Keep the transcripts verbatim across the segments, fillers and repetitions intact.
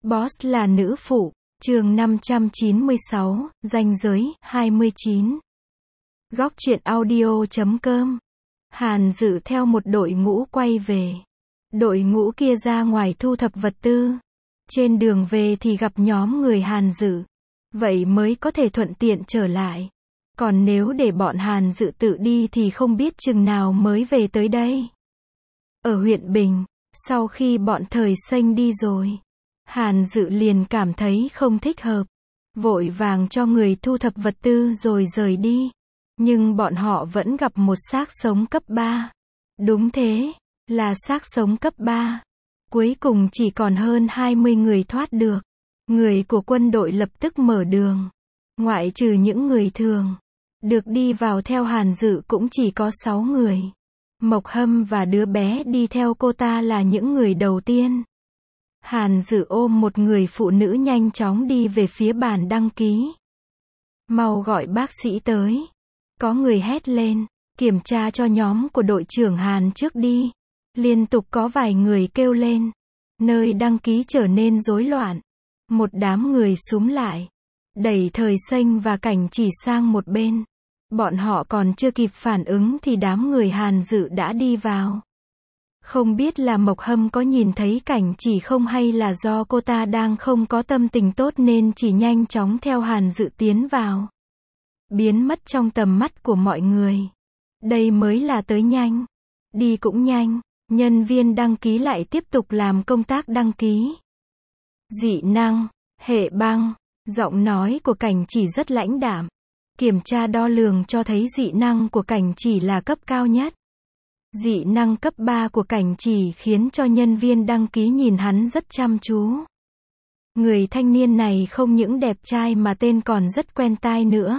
Boss là nữ phụ, chương năm trăm chín mươi sáu, ranh giới, hai mươi chín. Góc truyện audio chấm com. Hàn Dự theo một đội ngũ quay về. Đội ngũ kia ra ngoài thu thập vật tư. Trên đường về thì gặp nhóm người Hàn Dự. Vậy mới có thể thuận tiện trở lại. Còn nếu để bọn Hàn Dự tự đi thì không biết chừng nào mới về tới đây. Ở huyện Bình, sau khi bọn Thời Xanh đi rồi, Hàn Dự liền cảm thấy không thích hợp. Vội vàng cho người thu thập vật tư rồi rời đi. Nhưng bọn họ vẫn gặp một xác sống cấp ba. Đúng thế, là xác sống cấp ba. Cuối cùng chỉ còn hơn hai mươi người thoát được. Người của quân đội lập tức mở đường. Ngoại trừ những người thường được đi vào theo Hàn Dự cũng chỉ có sáu người. Mộc Hâm và đứa bé đi theo cô ta là những người đầu tiên. Hàn Dự ôm một người phụ nữ nhanh chóng đi về phía bàn đăng ký. Mau gọi bác sĩ tới. Có người hét lên, kiểm tra cho nhóm của đội trưởng Hàn trước đi. Liên tục có vài người kêu lên. Nơi đăng ký trở nên rối loạn. Một đám người xúm lại, đẩy Thời Xanh và Cảnh Chỉ sang một bên. Bọn họ còn chưa kịp phản ứng thì đám người Hàn Dự đã đi vào. Không biết là Mộc Hâm có nhìn thấy Cảnh Chỉ không hay là do cô ta đang không có tâm tình tốt nên chỉ nhanh chóng theo Hàn Dự tiến vào. Biến mất trong tầm mắt của mọi người. Đây mới là tới nhanh. Đi cũng nhanh. Nhân viên đăng ký lại tiếp tục làm công tác đăng ký. Dị năng, hệ băng. Giọng nói của Cảnh Chỉ rất lãnh đạm. Kiểm tra đo lường cho thấy dị năng của Cảnh Chỉ là cấp cao nhất. Dị năng cấp ba của Cảnh Chỉ khiến cho nhân viên đăng ký nhìn hắn rất chăm chú. Người thanh niên này không những đẹp trai mà tên còn rất quen tai nữa.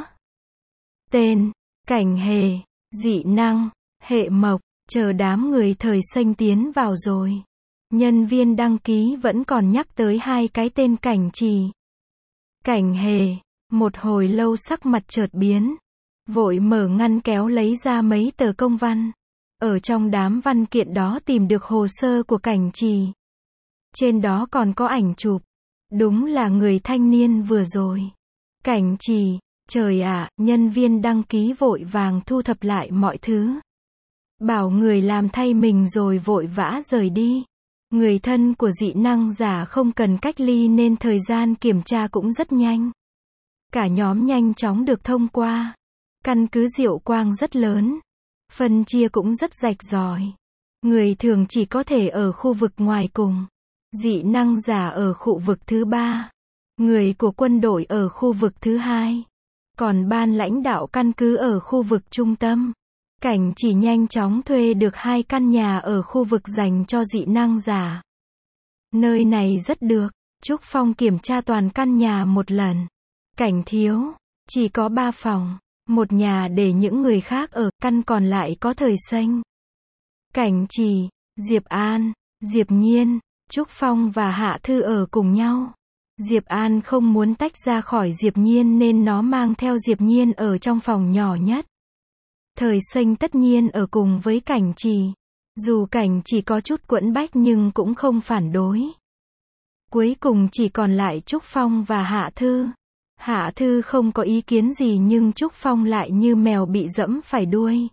Tên, Cảnh Hề, dị năng, hệ mộc. Chờ đám người Thời Xanh tiến vào rồi. Nhân viên đăng ký vẫn còn nhắc tới hai cái tên Cảnh Chỉ. Cảnh Hề, một hồi lâu sắc mặt chợt biến. Vội mở ngăn kéo lấy ra mấy tờ công văn. Ở trong đám văn kiện đó tìm được hồ sơ của Cảnh Chỉ. Trên đó còn có ảnh chụp. Đúng là người thanh niên vừa rồi. Cảnh Chỉ, trời ạ, nhân viên đăng ký vội vàng thu thập lại mọi thứ. Bảo người làm thay mình rồi vội vã rời đi. Người thân của dị năng giả không cần cách ly nên thời gian kiểm tra cũng rất nhanh. Cả nhóm nhanh chóng được thông qua. Căn cứ Diệu Quang rất lớn. Phân chia cũng rất rạch ròi. Người thường chỉ có thể ở khu vực ngoài cùng. Dị năng giả ở khu vực thứ ba. Người của quân đội ở khu vực thứ hai. Còn ban lãnh đạo căn cứ ở khu vực trung tâm. Cảnh Chỉ nhanh chóng thuê được hai căn nhà ở khu vực dành cho dị năng giả. Nơi này rất được. Trúc Phong kiểm tra toàn căn nhà một lần. Cảnh thiếu, chỉ có ba phòng. Một nhà để những người khác ở, căn còn lại có Thời Xanh. Cảnh Chỉ, Diệp An, Diệp Nhiên, Trúc Phong và Hạ Thư ở cùng nhau. Diệp An không muốn tách ra khỏi Diệp Nhiên nên nó mang theo Diệp Nhiên ở trong phòng nhỏ nhất. Thời Xanh tất nhiên ở cùng với Cảnh Chỉ. Dù Cảnh Chỉ có chút quẫn bách nhưng cũng không phản đối. Cuối cùng chỉ còn lại Trúc Phong và Hạ Thư. Hạ Thư không có ý kiến gì nhưng Trúc Phong lại như mèo bị dẫm phải đuôi.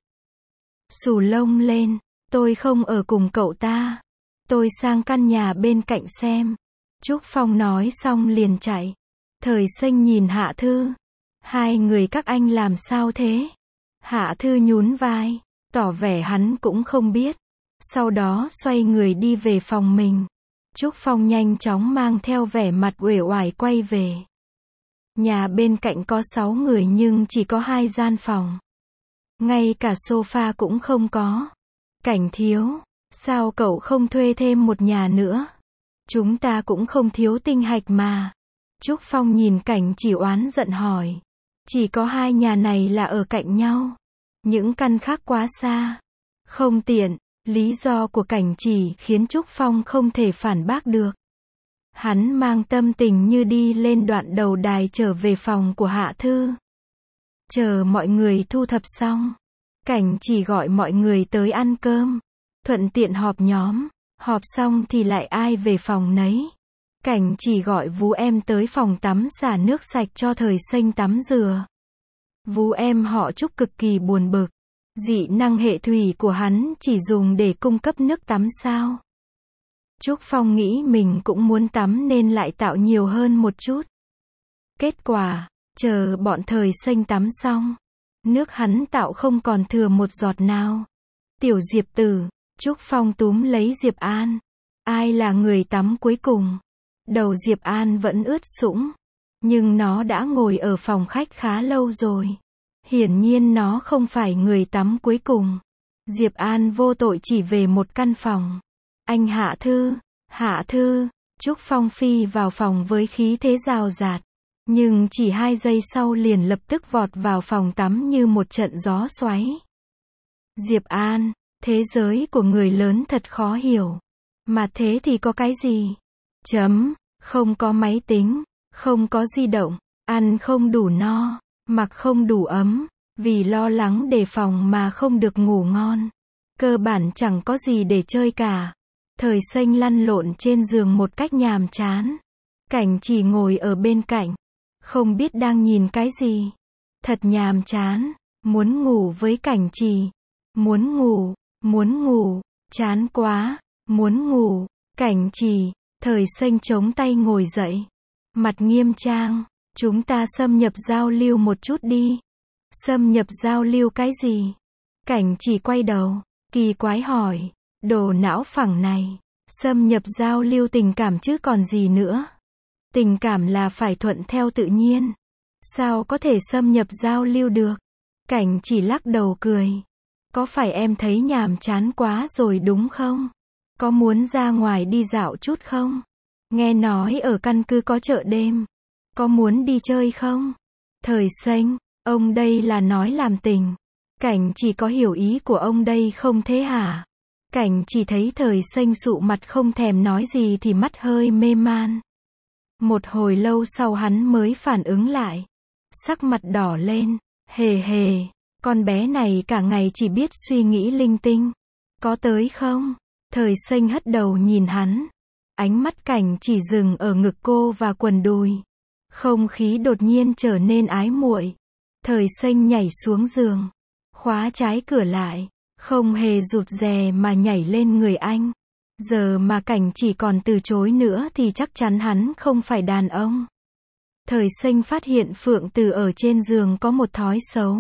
Xù lông lên, tôi không ở cùng cậu ta. Tôi sang căn nhà bên cạnh xem. Trúc Phong nói xong liền chạy. Thời Xanh nhìn Hạ Thư. Hai người các anh làm sao thế? Hạ Thư nhún vai, tỏ vẻ hắn cũng không biết. Sau đó xoay người đi về phòng mình. Trúc Phong nhanh chóng mang theo vẻ mặt uể oải quay về. Nhà bên cạnh có sáu người nhưng chỉ có hai gian phòng. Ngay cả sofa cũng không có. Cảnh thiếu, sao cậu không thuê thêm một nhà nữa? Chúng ta cũng không thiếu tinh hạch mà. Trúc Phong nhìn Cảnh Chỉ oán giận hỏi. Chỉ có hai nhà này là ở cạnh nhau. Những căn khác quá xa. Không tiện. Lý do của Cảnh Chỉ khiến Trúc Phong không thể phản bác được. Hắn mang tâm tình như đi lên đoạn đầu đài trở về phòng của Hạ Thư. Chờ mọi người thu thập xong. Cảnh Chỉ gọi mọi người tới ăn cơm. Thuận tiện họp nhóm. Họp xong thì lại ai về phòng nấy. Cảnh chỉ gọi Vú em tới phòng tắm xả nước sạch cho Thời Xanh tắm rửa. Vú em họ Trúc cực kỳ buồn bực. Dị năng hệ thủy của hắn chỉ dùng để cung cấp nước tắm sao? Trúc Phong nghĩ mình cũng muốn tắm nên lại tạo nhiều hơn một chút. Kết quả, chờ bọn Thời Xanh tắm xong, nước hắn tạo không còn thừa một giọt nào. Tiểu Diệp Tử, Trúc Phong túm lấy Diệp An. Ai là người tắm cuối cùng? Đầu Diệp An vẫn ướt sũng, nhưng nó đã ngồi ở phòng khách khá lâu rồi. Hiển nhiên nó không phải người tắm cuối cùng. Diệp An vô tội chỉ về một căn phòng. Anh Hạ Thư, Hạ Thư, Trúc Phong phi vào phòng với khí thế rào rạt. Nhưng chỉ hai giây sau liền lập tức vọt vào phòng tắm như một trận gió xoáy. Diệp An, thế giới của người lớn thật khó hiểu. Mà thế thì có cái gì? Chấm, không có máy tính, không có di động, ăn không đủ no, mặc không đủ ấm, vì lo lắng đề phòng mà không được ngủ ngon. Cơ bản chẳng có gì để chơi cả. Thời Xanh lăn lộn trên giường một cách nhàm chán. Cảnh chỉ ngồi ở bên cạnh, không biết đang nhìn cái gì. Thật nhàm chán, muốn ngủ với Cảnh Trì. Muốn ngủ, muốn ngủ, chán quá, muốn ngủ. Cảnh Trì, Thời Xanh chống tay ngồi dậy. Mặt nghiêm trang, chúng ta xâm nhập giao lưu một chút đi. Xâm nhập giao lưu cái gì? Cảnh Trì quay đầu, kỳ quái hỏi. Đồ não phẳng này, xâm nhập giao lưu tình cảm chứ còn gì nữa. Tình cảm là phải thuận theo tự nhiên. Sao có thể xâm nhập giao lưu được? Cảnh chỉ lắc đầu cười. Có phải em thấy nhàm chán quá rồi đúng không? Có muốn ra ngoài đi dạo chút không? Nghe nói ở căn cứ có chợ đêm. Có muốn đi chơi không? Thời Xanh, ông đây là nói làm tình. Cảnh chỉ có hiểu ý của ông đây không thế hả? Cảnh chỉ thấy Thời Xanh sụ mặt không thèm nói gì thì mắt hơi mê man. Một hồi lâu sau hắn mới phản ứng lại. Sắc mặt đỏ lên. Hề hề, con bé này cả ngày chỉ biết suy nghĩ linh tinh. Có tới không? Thời Xanh hất đầu nhìn hắn. Ánh mắt Cảnh chỉ dừng ở ngực cô và quần đùi. Không khí đột nhiên trở nên ái muội. Thời Xanh nhảy xuống giường, khóa trái cửa lại, không hề rụt rè mà nhảy lên người anh. Giờ mà Cảnh chỉ còn từ chối nữa thì chắc chắn hắn không phải đàn ông. Thời Xanh phát hiện Phượng Từ ở trên giường có một thói xấu.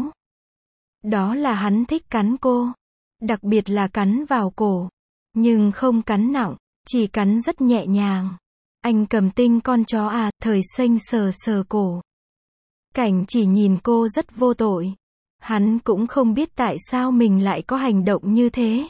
Đó là hắn thích cắn cô. Đặc biệt là cắn vào cổ. Nhưng không cắn nặng, chỉ cắn rất nhẹ nhàng. Anh cầm tinh con chó à? Thời Xanh sờ sờ cổ. Cảnh chỉ nhìn cô rất vô tội. Hắn cũng không biết tại sao mình lại có hành động như thế.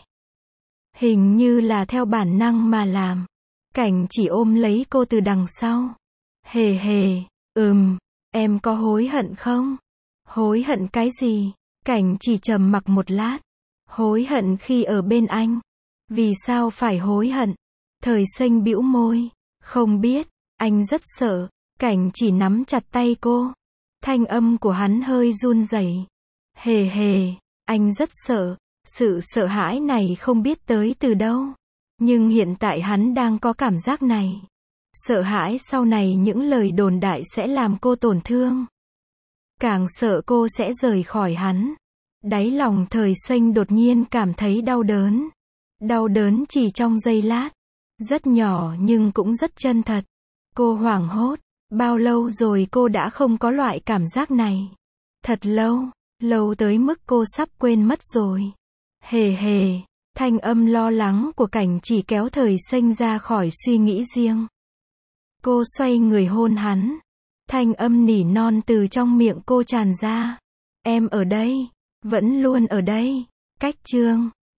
Hình như là theo bản năng mà làm. Cảnh chỉ ôm lấy cô từ đằng sau. Hề hề, ừm, em có hối hận không? Hối hận cái gì? Cảnh chỉ trầm mặc một lát. Hối hận khi ở bên anh. Vì sao phải hối hận? Thời Xanh bĩu môi. Không biết, anh rất sợ. Cảnh chỉ nắm chặt tay cô. Thanh âm của hắn hơi run rẩy. Hề hề, anh rất sợ. Sự sợ hãi này không biết tới từ đâu. Nhưng hiện tại hắn đang có cảm giác này. Sợ hãi sau này những lời đồn đại sẽ làm cô tổn thương. Càng sợ cô sẽ rời khỏi hắn. Đáy lòng Thời Xanh đột nhiên cảm thấy đau đớn. Đau đớn chỉ trong giây lát. Rất nhỏ nhưng cũng rất chân thật. Cô hoảng hốt. Bao lâu rồi cô đã không có loại cảm giác này? Thật lâu, lâu tới mức cô sắp quên mất rồi. Hề hề, thanh âm lo lắng của Cảnh chỉ kéo Thời Xanh ra khỏi suy nghĩ riêng. Cô xoay người hôn hắn. Thanh âm nỉ non từ trong miệng cô tràn ra. Em ở đây, vẫn luôn ở đây. Cách chương